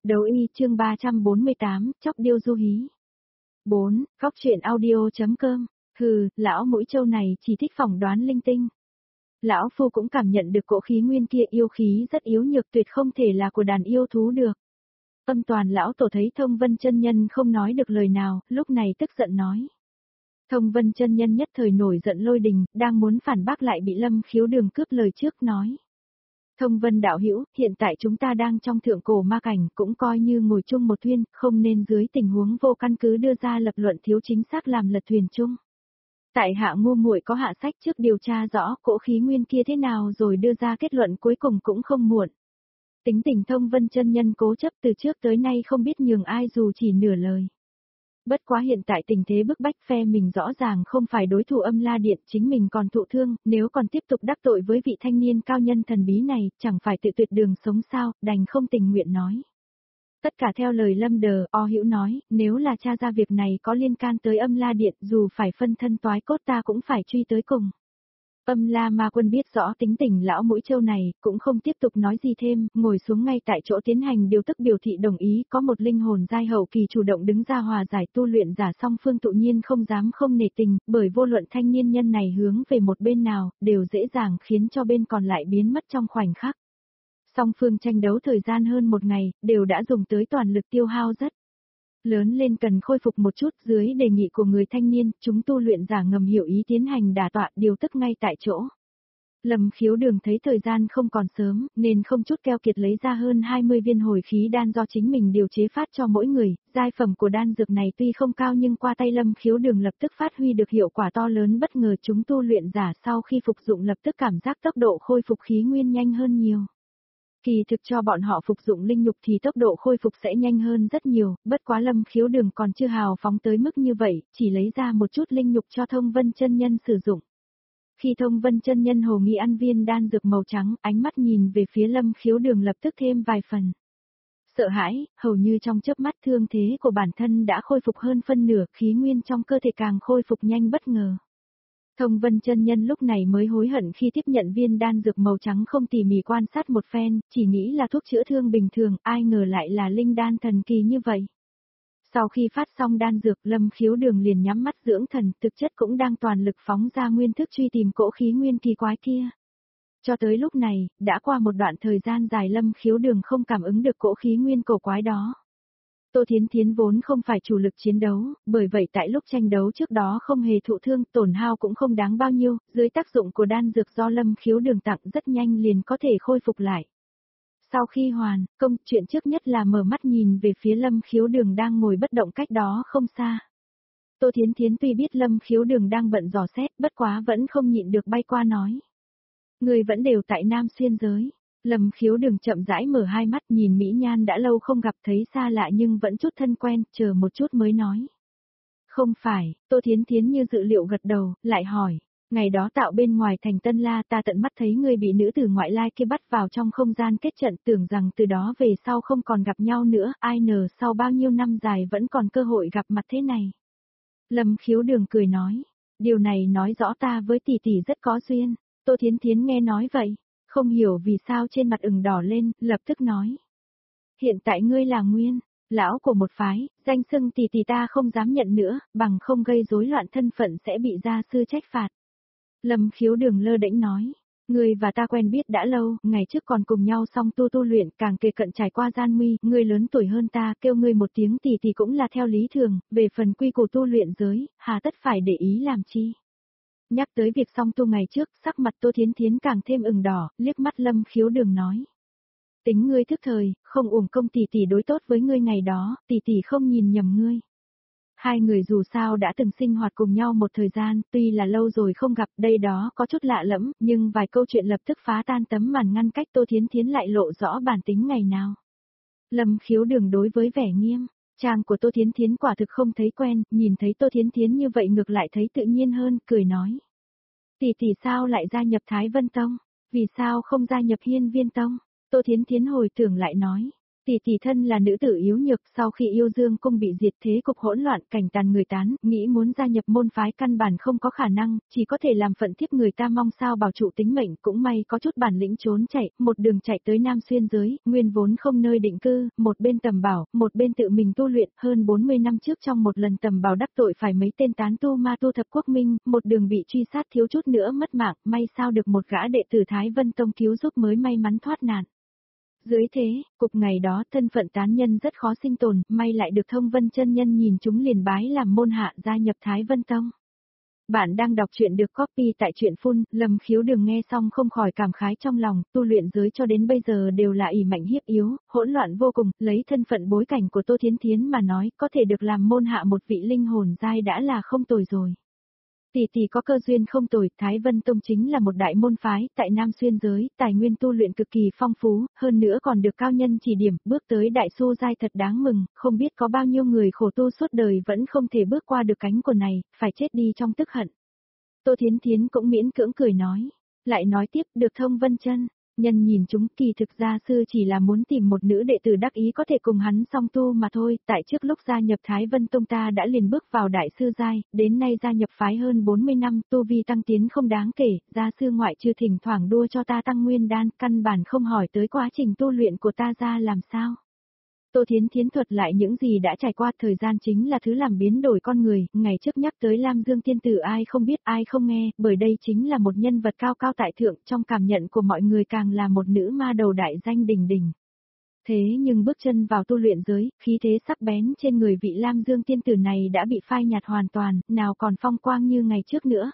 Đấu y chương 348, chóc điêu du hí. 4. Góc truyện audio.com. Hừ, lão mũi trâu này chỉ thích phỏng đoán linh tinh. Lão phu cũng cảm nhận được cỗ khí nguyên kia yêu khí rất yếu nhược, tuyệt không thể là của đàn yêu thú được. Âm toàn lão tổ thấy Thông Vân chân nhân không nói được lời nào, lúc này tức giận nói. Thông Vân chân nhân nhất thời nổi giận lôi đình, đang muốn phản bác lại bị Lâm Khiếu Đường cướp lời trước nói. Thông Vân đạo hữu, hiện tại chúng ta đang trong thượng cổ ma cảnh, cũng coi như ngồi chung một thuyền, không nên dưới tình huống vô căn cứ đưa ra lập luận thiếu chính xác làm lật thuyền chung. Tại hạ ngu muội có hạ sách trước điều tra rõ cỗ khí nguyên kia thế nào rồi đưa ra kết luận cuối cùng cũng không muộn. Tính tình Thông Vân chân nhân cố chấp từ trước tới nay không biết nhường ai dù chỉ nửa lời. Bất quá hiện tại tình thế bức bách, phe mình rõ ràng không phải đối thủ Âm La Điện, chính mình còn thụ thương, nếu còn tiếp tục đắc tội với vị thanh niên cao nhân thần bí này, chẳng phải tự tuyệt đường sống sao, đành không tình nguyện nói. Tất cả theo lời Lâm Đờ, O Hữu nói, nếu là tra ra việc này có liên can tới Âm La Điện, dù phải phân thân toái cốt ta cũng phải truy tới cùng. Âm La Ma Quân biết rõ tính tình lão mũi trâu này, cũng không tiếp tục nói gì thêm, ngồi xuống ngay tại chỗ tiến hành điều tức biểu thị đồng ý, có một linh hồn giai hậu kỳ chủ động đứng ra hòa giải tu luyện giả song phương tự nhiên không dám không nể tình, bởi vô luận thanh niên nhân này hướng về một bên nào, đều dễ dàng khiến cho bên còn lại biến mất trong khoảnh khắc. Song phương tranh đấu thời gian hơn một ngày, đều đã dùng tới toàn lực tiêu hao rất lớn lên, cần khôi phục một chút. Dưới đề nghị của người thanh niên, chúng tu luyện giả ngầm hiểu ý tiến hành đả tọa điều tức ngay tại chỗ. Lâm Khiếu Đường thấy thời gian không còn sớm, nên không chút keo kiệt lấy ra hơn 20 viên hồi khí đan do chính mình điều chế phát cho mỗi người. Giai phẩm của đan dược này tuy không cao nhưng qua tay Lâm Khiếu Đường lập tức phát huy được hiệu quả to lớn bất ngờ. Chúng tu luyện giả sau khi phục dụng lập tức cảm giác tốc độ khôi phục khí nguyên nhanh hơn nhiều. Kỳ thực cho bọn họ phục dụng linh nhục thì tốc độ khôi phục sẽ nhanh hơn rất nhiều, bất quá Lâm Khiếu Đường còn chưa hào phóng tới mức như vậy, chỉ lấy ra một chút linh nhục cho Thông Vân chân nhân sử dụng. Khi Thông Vân chân nhân hồ nghi ăn viên đan dược màu trắng, ánh mắt nhìn về phía Lâm Khiếu Đường lập tức thêm vài phần sợ hãi, hầu như trong chớp mắt thương thế của bản thân đã khôi phục hơn phân nửa, khí nguyên trong cơ thể càng khôi phục nhanh bất ngờ. Thông Vân chân nhân lúc này mới hối hận khi tiếp nhận viên đan dược màu trắng không tỉ mỉ quan sát một phen, chỉ nghĩ là thuốc chữa thương bình thường, ai ngờ lại là linh đan thần kỳ như vậy. Sau khi phát xong đan dược, Lâm Khiếu Đường liền nhắm mắt dưỡng thần, thực chất cũng đang toàn lực phóng ra nguyên thức truy tìm cỗ khí nguyên kỳ quái kia. Cho tới lúc này, đã qua một đoạn thời gian dài Lâm Khiếu Đường không cảm ứng được cỗ khí nguyên cổ quái đó. Tô Thiến Thiến vốn không phải chủ lực chiến đấu, bởi vậy tại lúc tranh đấu trước đó không hề thụ thương, tổn hao cũng không đáng bao nhiêu, dưới tác dụng của đan dược do Lâm Khiếu Đường tặng rất nhanh liền có thể khôi phục lại. Sau khi hoàn công, chuyện trước nhất là mở mắt nhìn về phía Lâm Khiếu Đường đang ngồi bất động cách đó không xa. Tô Thiến Thiến tuy biết Lâm Khiếu Đường đang bận dò xét, bất quá vẫn không nhịn được bay qua nói. Người vẫn đều tại Nam Xuyên giới. Lâm Khiếu Đường chậm rãi mở hai mắt nhìn Mỹ Nhan đã lâu không gặp thấy xa lạ nhưng vẫn chút thân quen, chờ một chút mới nói. Không phải, Tô Thiến Thiến như dự liệu gật đầu, lại hỏi. Ngày đó tạo bên ngoài thành Tân La ta tận mắt thấy người bị nữ tử ngoại lai kia bắt vào trong không gian kết trận, tưởng rằng từ đó về sau không còn gặp nhau nữa, ai ngờ sau bao nhiêu năm dài vẫn còn cơ hội gặp mặt thế này. Lâm Khiếu Đường cười nói. Điều này nói rõ ta với tỷ tỷ rất có duyên. Tô Thiến Thiến nghe nói vậy. Không hiểu vì sao trên mặt ửng đỏ lên, lập tức nói. Hiện tại ngươi là nguyên lão của một phái, danh xưng tỷ tỷ ta không dám nhận nữa, bằng không gây rối loạn thân phận sẽ bị gia sư trách phạt. Lâm Khiếu Đường lơ đễnh nói. Ngươi và ta quen biết đã lâu, ngày trước còn cùng nhau song tu luyện, càng kề cận trải qua gian nguy, ngươi lớn tuổi hơn ta, kêu ngươi một tiếng tỷ tỷ cũng là theo lý thường, về phần quy củ tu luyện giới, hà tất phải để ý làm chi. Nhắc tới việc song tu ngày trước, sắc mặt Tô Thiến Thiến càng thêm ửng đỏ, liếc mắt Lâm Khiếu Đường nói. Tính ngươi thức thời, không uổng công tỷ tỷ đối tốt với ngươi ngày đó, tỷ tỷ không nhìn nhầm ngươi. Hai người dù sao đã từng sinh hoạt cùng nhau một thời gian, tuy là lâu rồi không gặp, đây đó có chút lạ lẫm, nhưng vài câu chuyện lập tức phá tan tấm màn ngăn cách. Tô Thiến Thiến lại lộ rõ bản tính ngày nào. Lâm Khiếu Đường đối với vẻ nghiêm trang của Tô Thiến Thiến quả thực không thấy quen, nhìn thấy Tô Thiến Thiến như vậy ngược lại thấy tự nhiên hơn, cười nói. Tỷ tỷ sao lại gia nhập Thái Vân Tông? Vì sao không gia nhập Hiên Viên Tông? Tô Thiến Thiến hồi tưởng lại nói. Tỷ tỷ thân là nữ tử yếu nhược, sau khi yêu dương cung bị diệt thế cục hỗn loạn, cảnh tàn người tán, nghĩ muốn gia nhập môn phái căn bản không có khả năng, chỉ có thể làm phận thiếp người ta mong sao bảo trụ tính mệnh, cũng may có chút bản lĩnh trốn chạy, một đường chạy tới Nam Xuyên giới, nguyên vốn không nơi định cư, một bên tầm bảo, một bên tự mình tu luyện, hơn 40 năm trước trong một lần tầm bảo đắc tội phải mấy tên tán tu ma tu thập quốc minh, một đường bị truy sát thiếu chút nữa mất mạng, may sao được một gã đệ tử Thái Vân Tông cứu giúp mới may mắn thoát nạn. Dưới thế, cục ngày đó thân phận tán nhân rất khó sinh tồn, may lại được Thông Vân chân nhân nhìn chúng liền bái làm môn hạ gia nhập Thái Vân Tông. Bạn đang đọc truyện được copy tại truyện phun, Lâm Khiếu Đừng nghe xong không khỏi cảm khái trong lòng, tu luyện giới cho đến bây giờ đều là ỷ mạnh hiếp yếu, hỗn loạn vô cùng, lấy thân phận bối cảnh của Tô Thiến Thiến mà nói, có thể được làm môn hạ một vị linh hồn giai đã là không tồi rồi. Tỷ tỷ có cơ duyên không tồi, Thái Vân Tông chính là một đại môn phái, tại Nam Xuyên giới, tài nguyên tu luyện cực kỳ phong phú, hơn nữa còn được cao nhân chỉ điểm, bước tới đại su giai thật đáng mừng, không biết có bao nhiêu người khổ tu suốt đời vẫn không thể bước qua được cánh cửa này, phải chết đi trong tức hận. Tô Thiến Thiến cũng miễn cưỡng cười nói, lại nói tiếp, được Thông Vân chân nhân nhìn chúng, kỳ thực gia sư chỉ là muốn tìm một nữ đệ tử đắc ý có thể cùng hắn song tu mà thôi, tại trước lúc gia nhập Thái Vân Tông ta đã liền bước vào đại sư giai, đến nay gia nhập phái hơn 40 năm, tu vi tăng tiến không đáng kể, gia sư ngoại trừ thỉnh thoảng đua cho ta tăng nguyên đan, căn bản không hỏi tới quá trình tu luyện của ta ra làm sao. Tô Thiến Thiến thuật lại những gì đã trải qua, thời gian chính là thứ làm biến đổi con người, ngày trước nhắc tới Lam Dương tiên tử ai không biết ai không nghe, bởi đây chính là một nhân vật cao cao tại thượng, trong cảm nhận của mọi người càng là một nữ ma đầu đại danh đỉnh đỉnh. Thế nhưng bước chân vào tu luyện giới, khí thế sắc bén trên người vị Lam Dương tiên tử này đã bị phai nhạt hoàn toàn, nào còn phong quang như ngày trước nữa.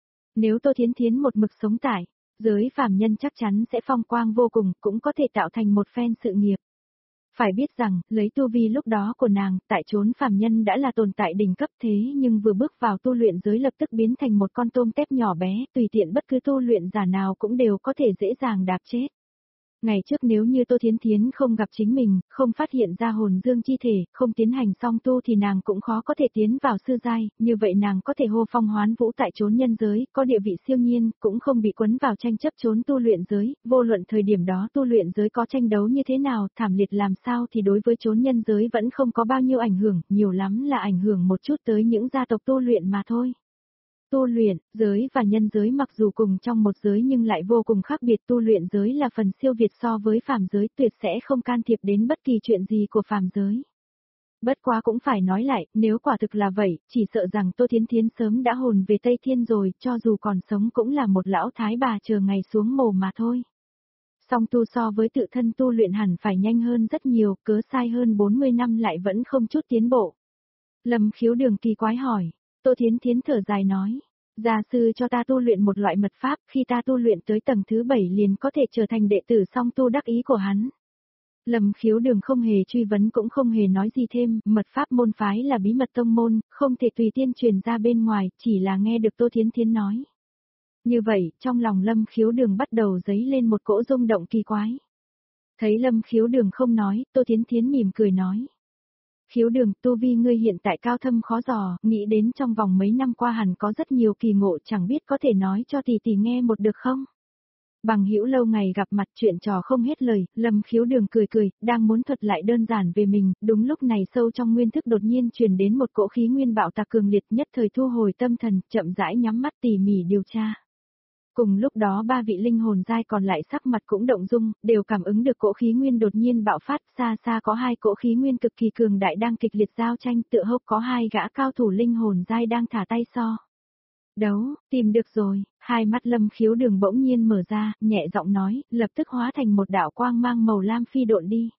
Nếu Tô Thiến Thiến một mực sống tại giới phàm nhân chắc chắn sẽ phong quang vô cùng, cũng có thể tạo thành một phen sự nghiệp. Phải biết rằng, lấy tu vi lúc đó của nàng, tại chốn phàm nhân đã là tồn tại đỉnh cấp thế nhưng vừa bước vào tu luyện giới lập tức biến thành một con tôm tép nhỏ bé, tùy tiện bất cứ tu luyện giả nào cũng đều có thể dễ dàng đạp chết. Ngày trước nếu như Tô Thiến Thiến không gặp chính mình, không phát hiện ra hồn dương chi thể, không tiến hành song tu thì nàng cũng khó có thể tiến vào sư giai, như vậy nàng có thể hô phong hoán vũ tại chốn nhân giới, có địa vị siêu nhiên, cũng không bị quấn vào tranh chấp chốn tu luyện giới, vô luận thời điểm đó tu luyện giới có tranh đấu như thế nào, thảm liệt làm sao thì đối với chốn nhân giới vẫn không có bao nhiêu ảnh hưởng, nhiều lắm là ảnh hưởng một chút tới những gia tộc tu luyện mà thôi. Tu luyện, giới và nhân giới mặc dù cùng trong một giới nhưng lại vô cùng khác biệt, tu luyện giới là phần siêu việt so với phàm giới, tuyệt sẽ không can thiệp đến bất kỳ chuyện gì của phàm giới. Bất quá cũng phải nói lại, nếu quả thực là vậy, chỉ sợ rằng Tô Thiến Thiến sớm đã hồn về Tây Thiên rồi, cho dù còn sống cũng là một lão thái bà chờ ngày xuống mồ mà thôi. Song tu so với tự thân tu luyện hẳn phải nhanh hơn rất nhiều, cớ sai hơn 40 năm lại vẫn không chút tiến bộ. Lâm Khiếu Đường kỳ quái hỏi. Tô Thiến Thiến thở dài nói, gia sư cho ta tu luyện một loại mật pháp, khi ta tu luyện tới tầng thứ 7 liền có thể trở thành đệ tử song tu đắc ý của hắn. Lâm Khiếu Đường không hề truy vấn cũng không hề nói gì thêm, mật pháp môn phái là bí mật tông môn, không thể tùy tiên truyền ra bên ngoài, chỉ là nghe được Tô Thiến Thiến nói. Như vậy, trong lòng Lâm Khiếu Đường bắt đầu dấy lên một cỗ rung động kỳ quái. Thấy Lâm Khiếu Đường không nói, Tô Thiến Thiến mỉm cười nói. Khiếu Đường, tu vi ngươi hiện tại cao thâm khó dò, nghĩ đến trong vòng mấy năm qua hẳn có rất nhiều kỳ ngộ, chẳng biết có thể nói cho tỷ tỷ nghe một được không? Bằng hữu lâu ngày gặp mặt chuyện trò không hết lời, Lâm Khiếu Đường cười cười, đang muốn thuật lại đơn giản về mình, đúng lúc này sâu trong nguyên thức đột nhiên truyền đến một cỗ khí nguyên bạo tạc cường liệt, nhất thời thu hồi tâm thần, chậm rãi nhắm mắt tỉ mỉ điều tra. Cùng lúc đó ba vị linh hồn giai còn lại sắc mặt cũng động dung, đều cảm ứng được cỗ khí nguyên đột nhiên bạo phát, xa xa có hai cỗ khí nguyên cực kỳ cường đại đang kịch liệt giao tranh, tựa hốc có hai gã cao thủ linh hồn giai đang thả tay so. Đấu, tìm được rồi, hai mắt Lâm Khiếu Đường bỗng nhiên mở ra, nhẹ giọng nói, lập tức hóa thành một đạo quang mang màu lam phi độn đi.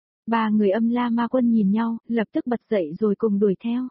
Ba người Âm La Ma Quân nhìn nhau, lập tức bật dậy rồi cùng đuổi theo.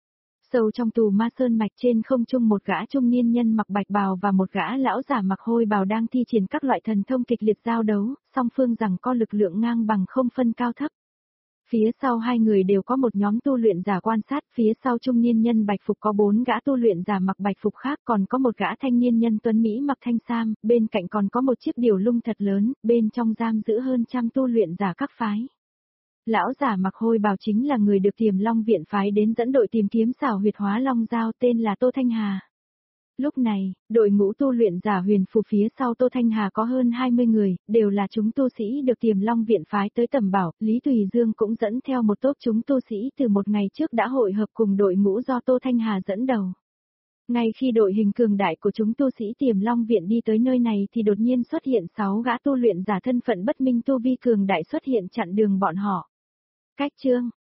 Sâu trong tù ma sơn mạch trên không trung một gã trung niên nhân mặc bạch bào và một gã lão giả mặc hôi bào đang thi triển các loại thần thông kịch liệt giao đấu, song phương rằng có lực lượng ngang bằng không phân cao thấp. Phía sau hai người đều có một nhóm tu luyện giả quan sát, phía sau trung niên nhân bạch phục có 4 gã tu luyện giả mặc bạch phục khác, còn có một gã thanh niên nhân tuấn Mỹ mặc thanh sam, bên cạnh còn có một chiếc điều lung thật lớn, bên trong giam giữ hơn trăm tu luyện giả các phái. Lão giả mặc hôi bào chính là người được Tiềm Long viện phái đến dẫn đội tìm kiếm xảo huyệt hóa long dao, tên là Tô Thanh Hà. Lúc này, đội ngũ tu luyện giả huyền phù phía sau Tô Thanh Hà có hơn 20 người, đều là chúng tu sĩ được Tiềm Long viện phái tới tầm bảo, Lý Tùy Dương cũng dẫn theo một tốp chúng tu sĩ từ một ngày trước đã hội hợp cùng đội ngũ do Tô Thanh Hà dẫn đầu. Ngay khi đội hình cường đại của chúng tu sĩ Tiềm Long viện đi tới nơi này thì đột nhiên xuất hiện 6 gã tu luyện giả thân phận bất minh tu vi cường đại xuất hiện chặn đường bọn họ. Cách chương